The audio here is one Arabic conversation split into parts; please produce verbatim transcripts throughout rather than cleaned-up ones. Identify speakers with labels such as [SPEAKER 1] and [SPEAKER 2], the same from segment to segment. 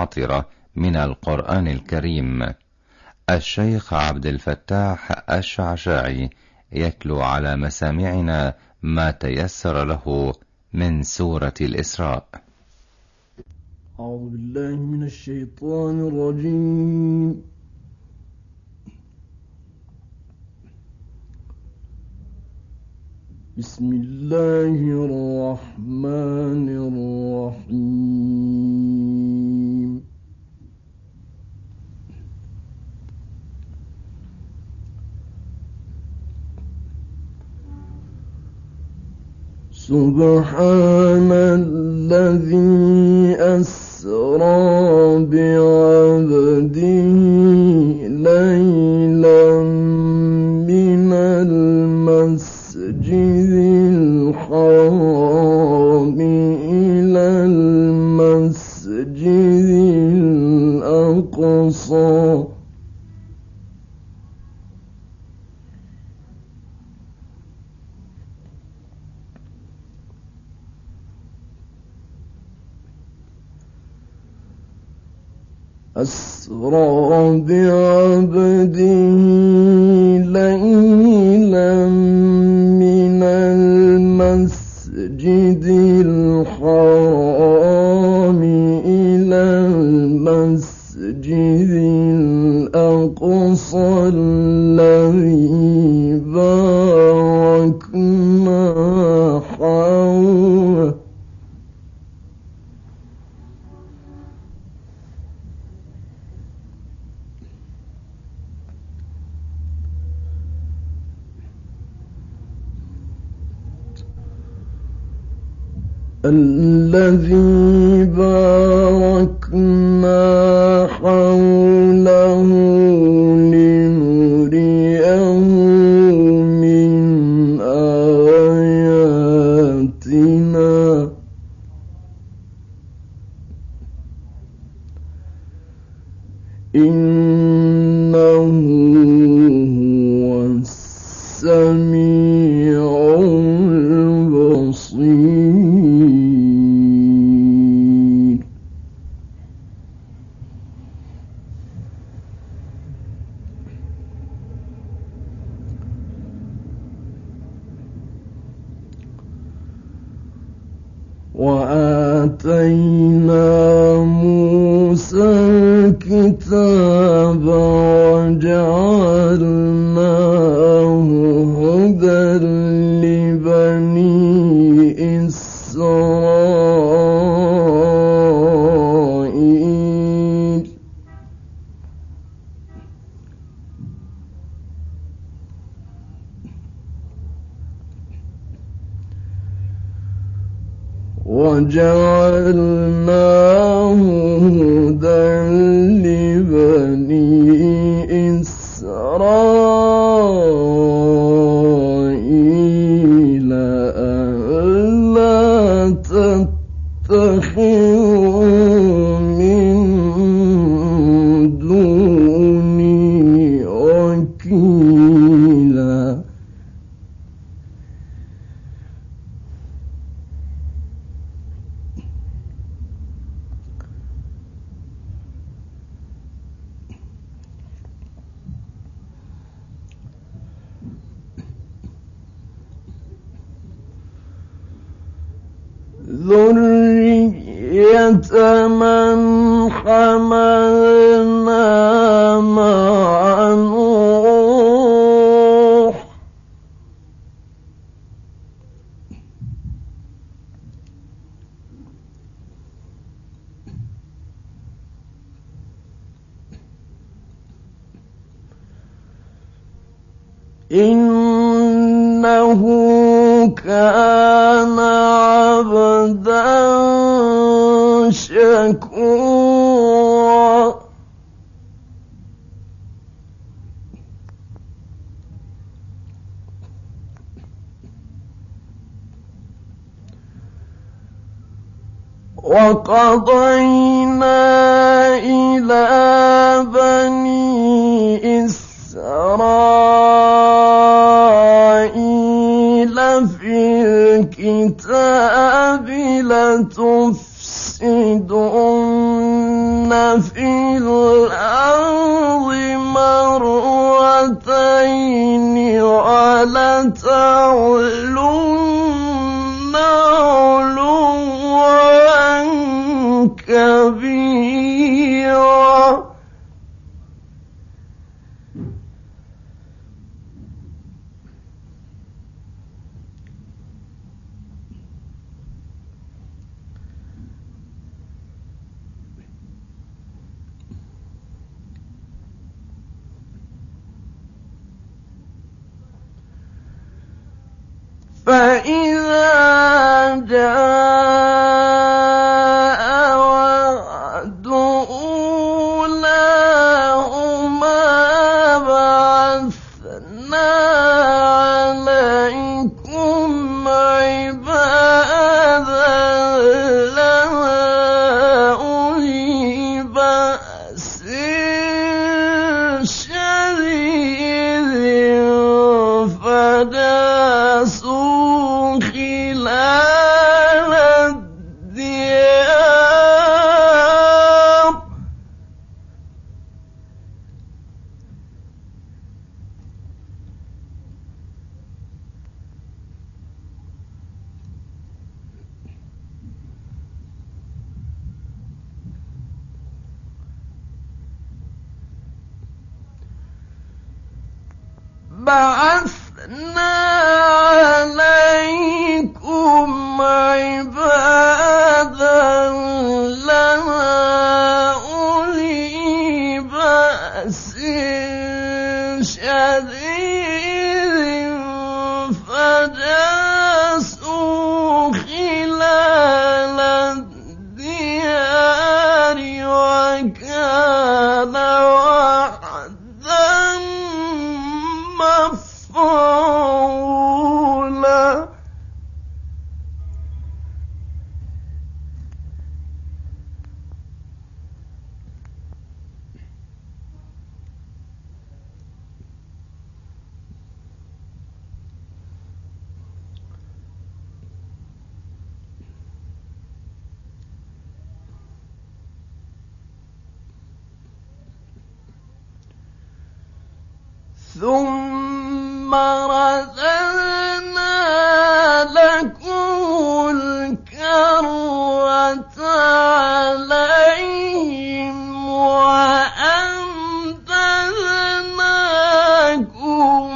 [SPEAKER 1] عطرة من القرآن الكريم. الشيخ عبد الفتاح الشعشاعي يتلو على مسامعنا ما تيسر له من سورة الإسراء.
[SPEAKER 2] أعوذ بالله من الشيطان الرجيم. بسم الله الرحمن الرحيم. سبحان الذي أسرى بعبده ليلا من المسجد الحرام إلى المسجد الأقصى أسرى بعبده ليلا من المسجد الحرام إلى المسجد الأقصى الذي باركنا حوله الذي باركنا حوله لنريه من آياتنا إنه هو السميع البصير. وآتينا موسى الكتاب وجعلناه هدى لبني إسرائيل وجعلناه هدى لبني إسرائيل ألا تتخذوا من دوني وكيلا. ذرية من حملنا مع نوح إنه كان عبدا شكورا. وقضينا إلى بني إسرائيل في الكتاب لتفسدن في الأرض مرتين ولتعلن علوا كبيرا. فإذا جاء وعد أولاهما بعثنا عليكم عبادا لنا أولي بأس شديد فجاسوا خلال الديار. بعثنا عليكم عبادا لنا أولي بأس شديد فجاسوا خلال الديار وكان وعدا مفعولا. ثم رددنا لكم الكرة عليهم وأمددناكم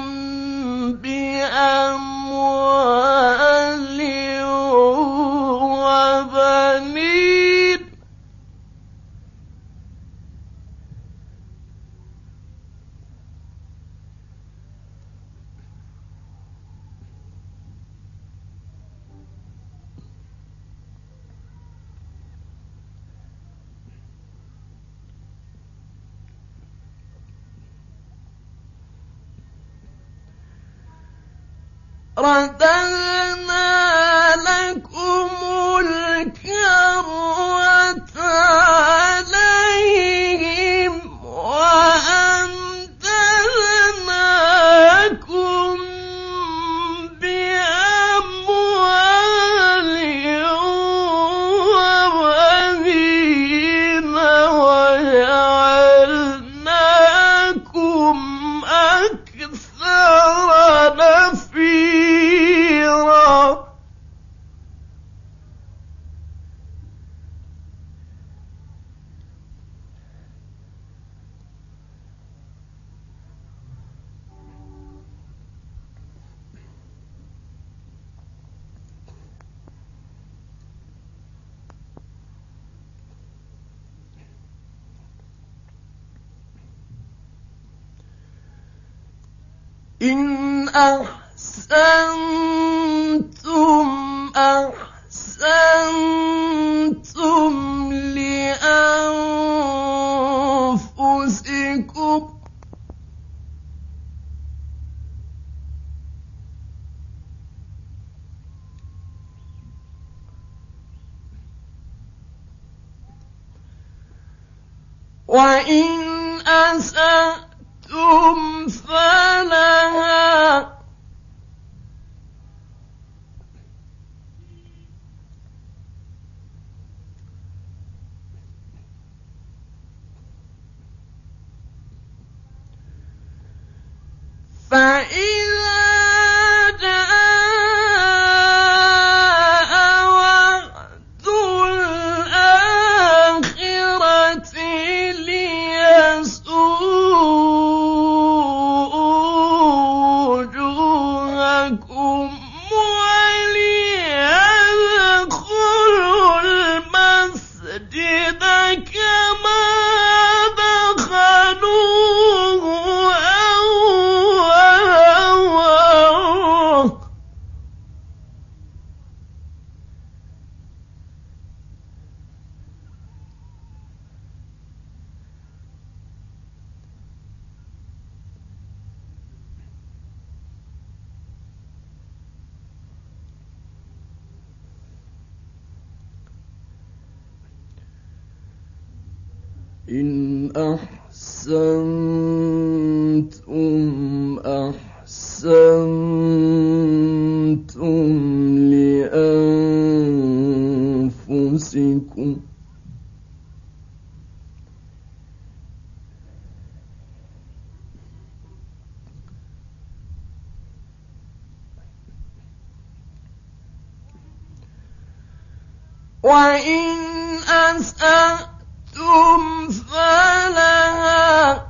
[SPEAKER 2] بأموال وبنين. رددنا لكم الكرة عليهم وأمددناكم بأموال وبنين وجعلناكم أكثر نفيرا. إن أحسنتم أحسنتم لأنفسكم وإن أسأتم فلها فإذا جاء وعد الآخرة ليسوءوا وجوهكم وليدخلوا المسجد كما دخلوه أول مرة إن أحسنتم أحسنتم لأنفسكم وإن أسأتم فلها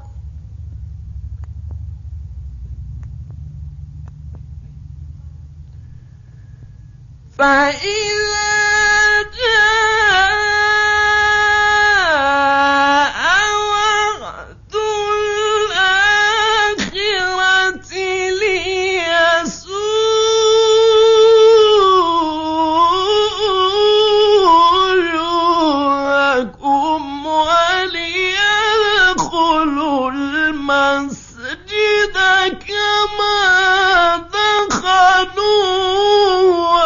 [SPEAKER 2] فإذا جاء وعد الآخرة ليسوءوا وليدخلوا المسجد كما دخلوه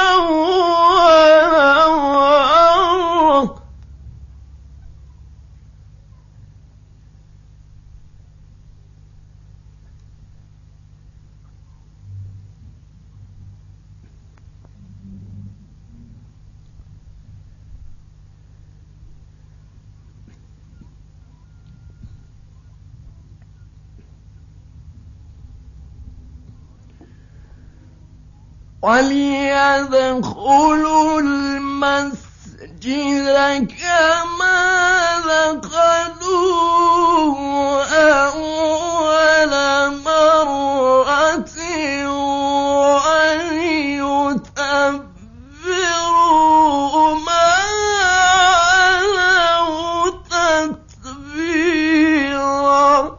[SPEAKER 2] أول مرة وليدخلوا المسجد كما دخلوه أول مرة وليتبروا ما علوا تتبيرا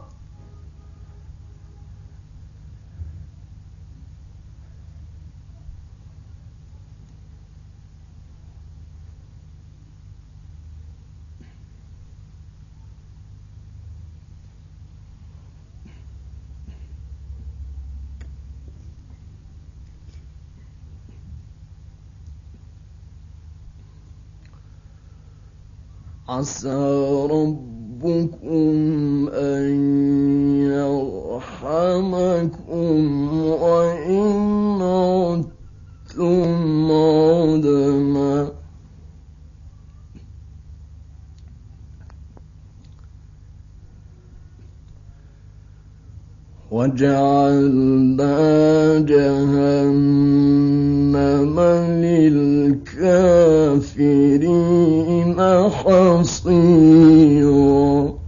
[SPEAKER 2] عسى ربكم أن يرحمكم وإن عدتم عدنا وجعلنا جهنم للكافرين حصيرا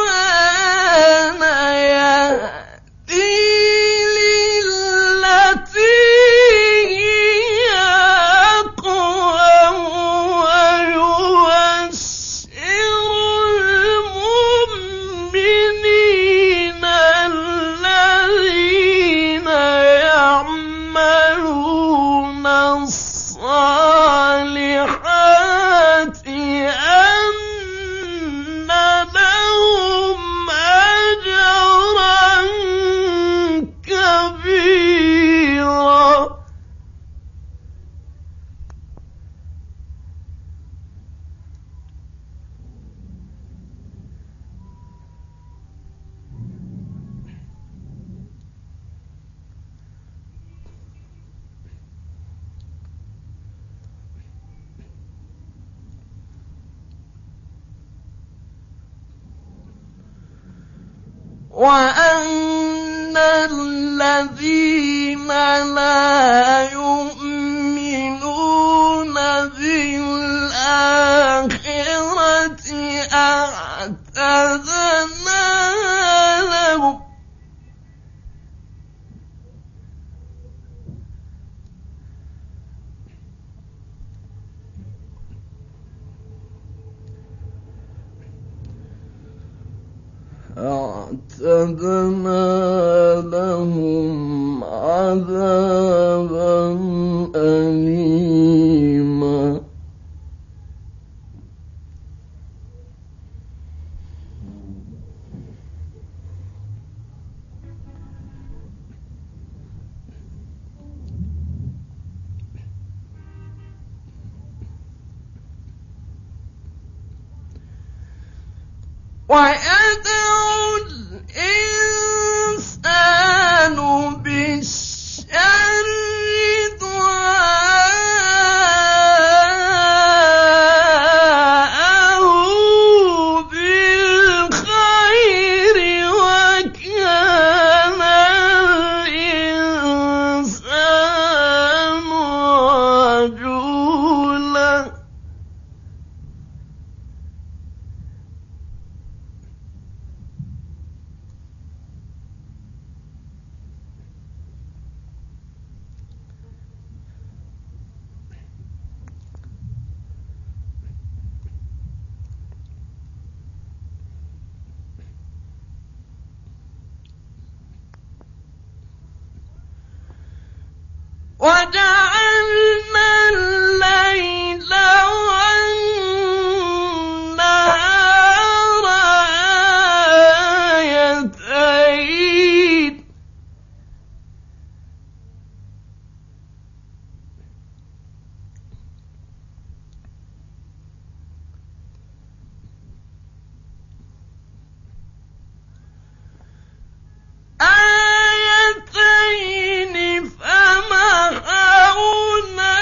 [SPEAKER 2] القرآن يهدي للتي وأن الذين لا يؤمنون بالآخرة أعتدنا لهم أعتدنا لهم عذابا أليما ويدعو الإنسان بالشر دعاءه بالخير وكان الإنسان عجولا وجعلنا الليل والنهار آيتين آيتين فمحونا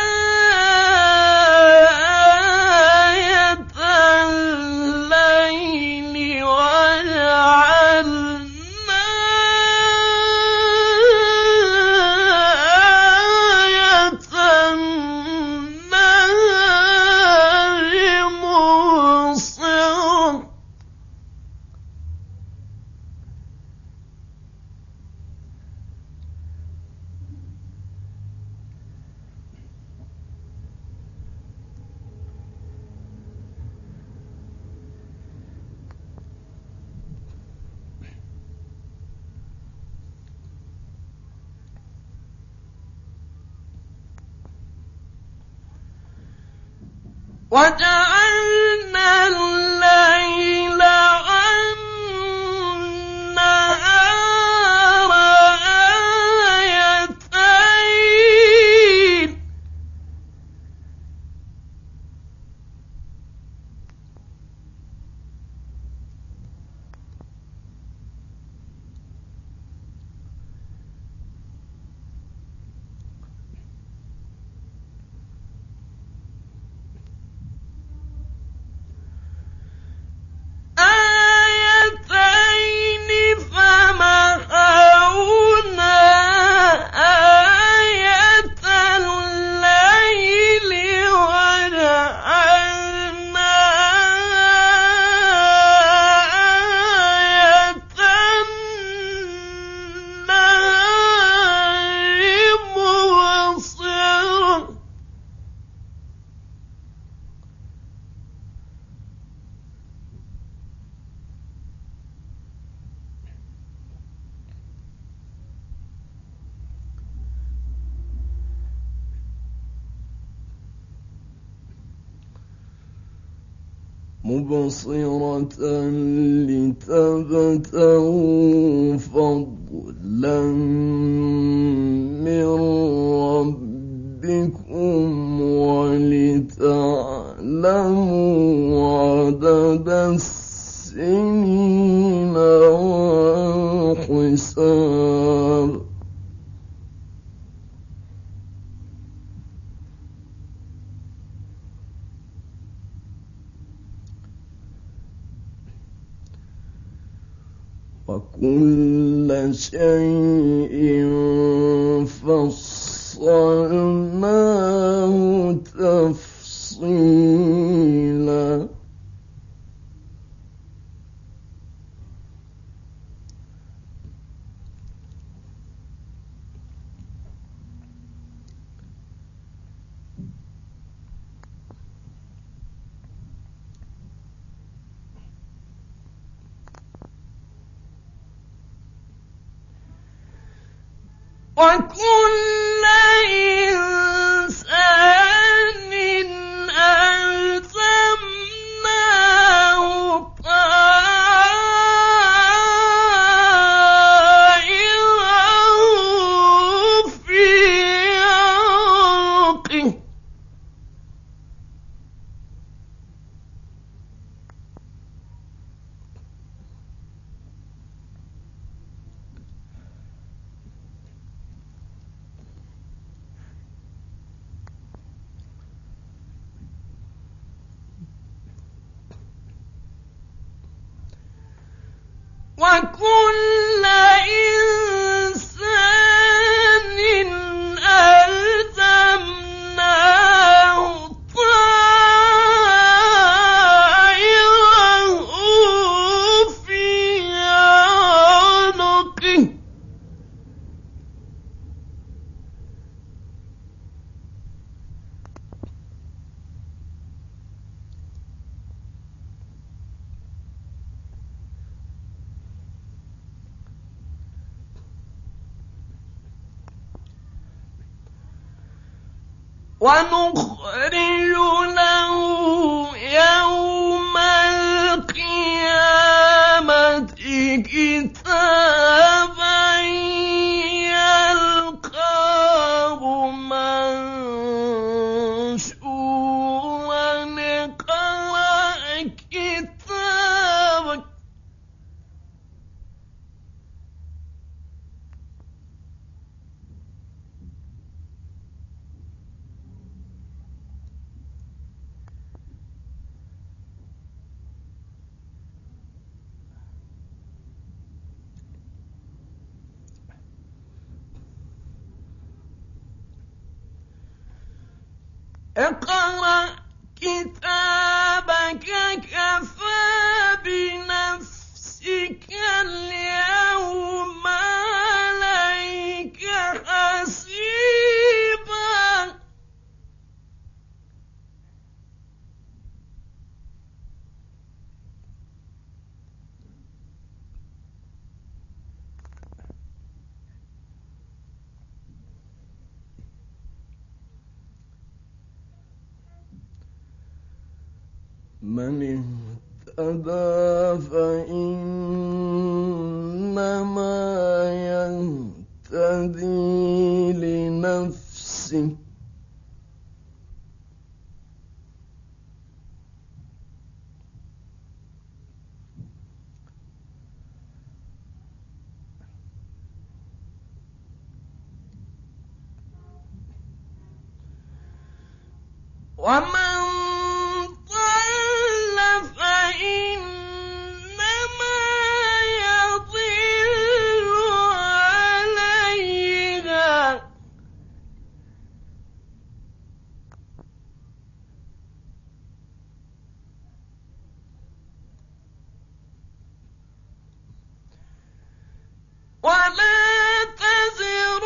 [SPEAKER 2] آية الليل وجعلنا آية النهار مبصرة وجعلنا الليل والنهار آيتين آيتين فمحونا آية الليل وجعلنا آية النهار مبصرة مبصرة لتبتغوا فضلا من ربكم ولتعلموا عدد السنين والحساب وكل شيء فصلناه تفصيلا وكل إنسان ألزمناه طائره في عنقه وكل إنسان ألزمناه طائره في عنقه ونخرج له يوم القيامة كتابا يلقاه منشورا اقرأ كتابك اقرأ كتابك كفى بنفسك اليوم عليك حسيبا من اهتدى فإنما يهتدي لنفسه ومن ضل فإنما يضل عليها ولا تزر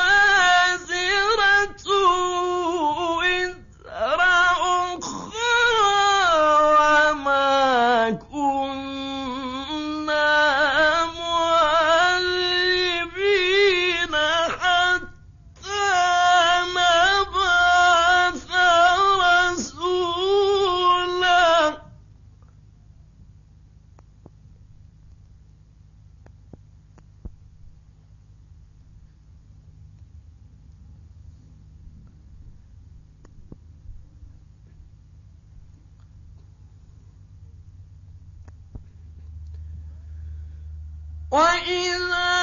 [SPEAKER 2] وازرة وزر أخرى وما كنا معذبين حتى نبعث رسولا وإذا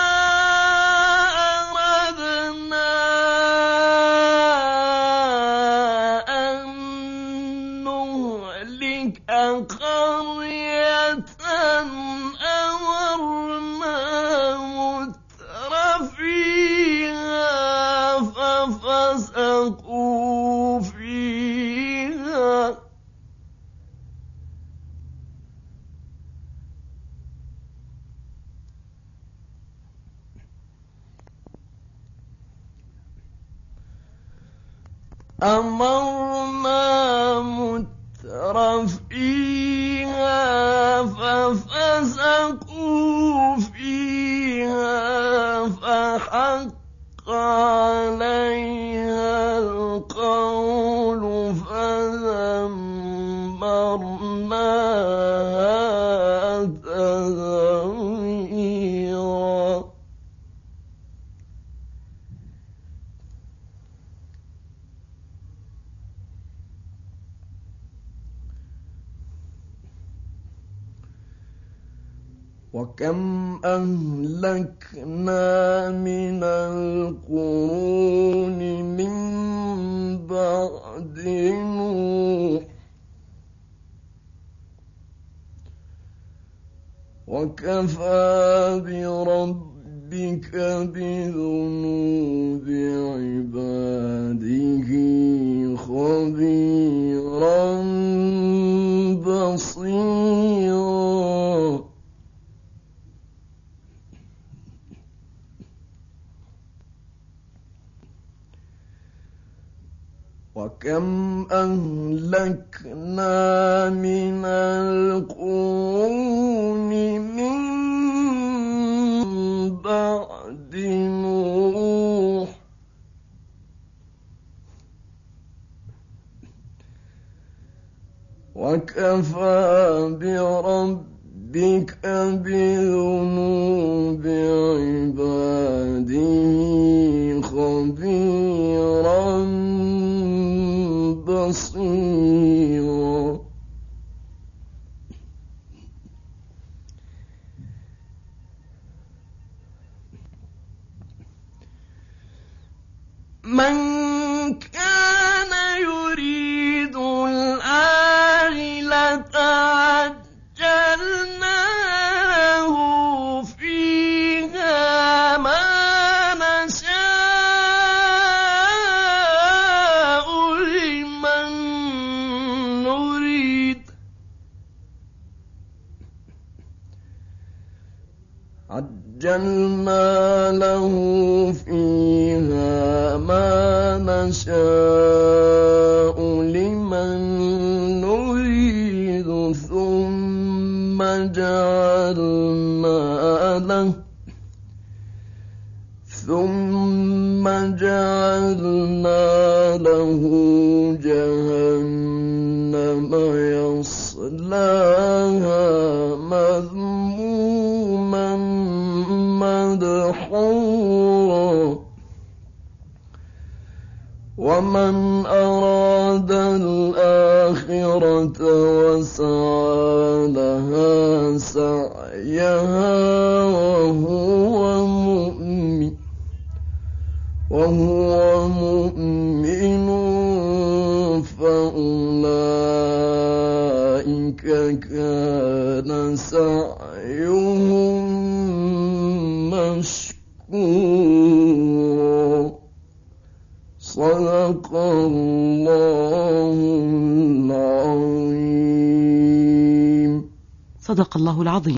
[SPEAKER 2] أردنا أن نهلك قرية أمرنا ففسقوا فيها أمرنا متر فيها ففسقوا فيها فحق عليها القول فدمرناها تدميرا وكم أهلكنا من القرون من بعد نوح وكفى بربك بذنوب عباده خبيرا بصيرا وكم أهلكنا من القرون من بعد نوح وكفى بربك بذنوب عباده خبيرا بصيرا من كان يريد العاجلة عجلنا له فيها ما نشاء لمن نريد عجلنا له فيها ما نشاء لمن نريد ثم جعلنا له ثم جعلنا له جهنم يصلاها مذموما مدحورا ومن أراد الآخرة وسعى لها سعيها وهو مؤمن وهو مؤمن فأولئك كان سعيهم مشكورا صدق الله العظيم.
[SPEAKER 3] صدق الله العظيم.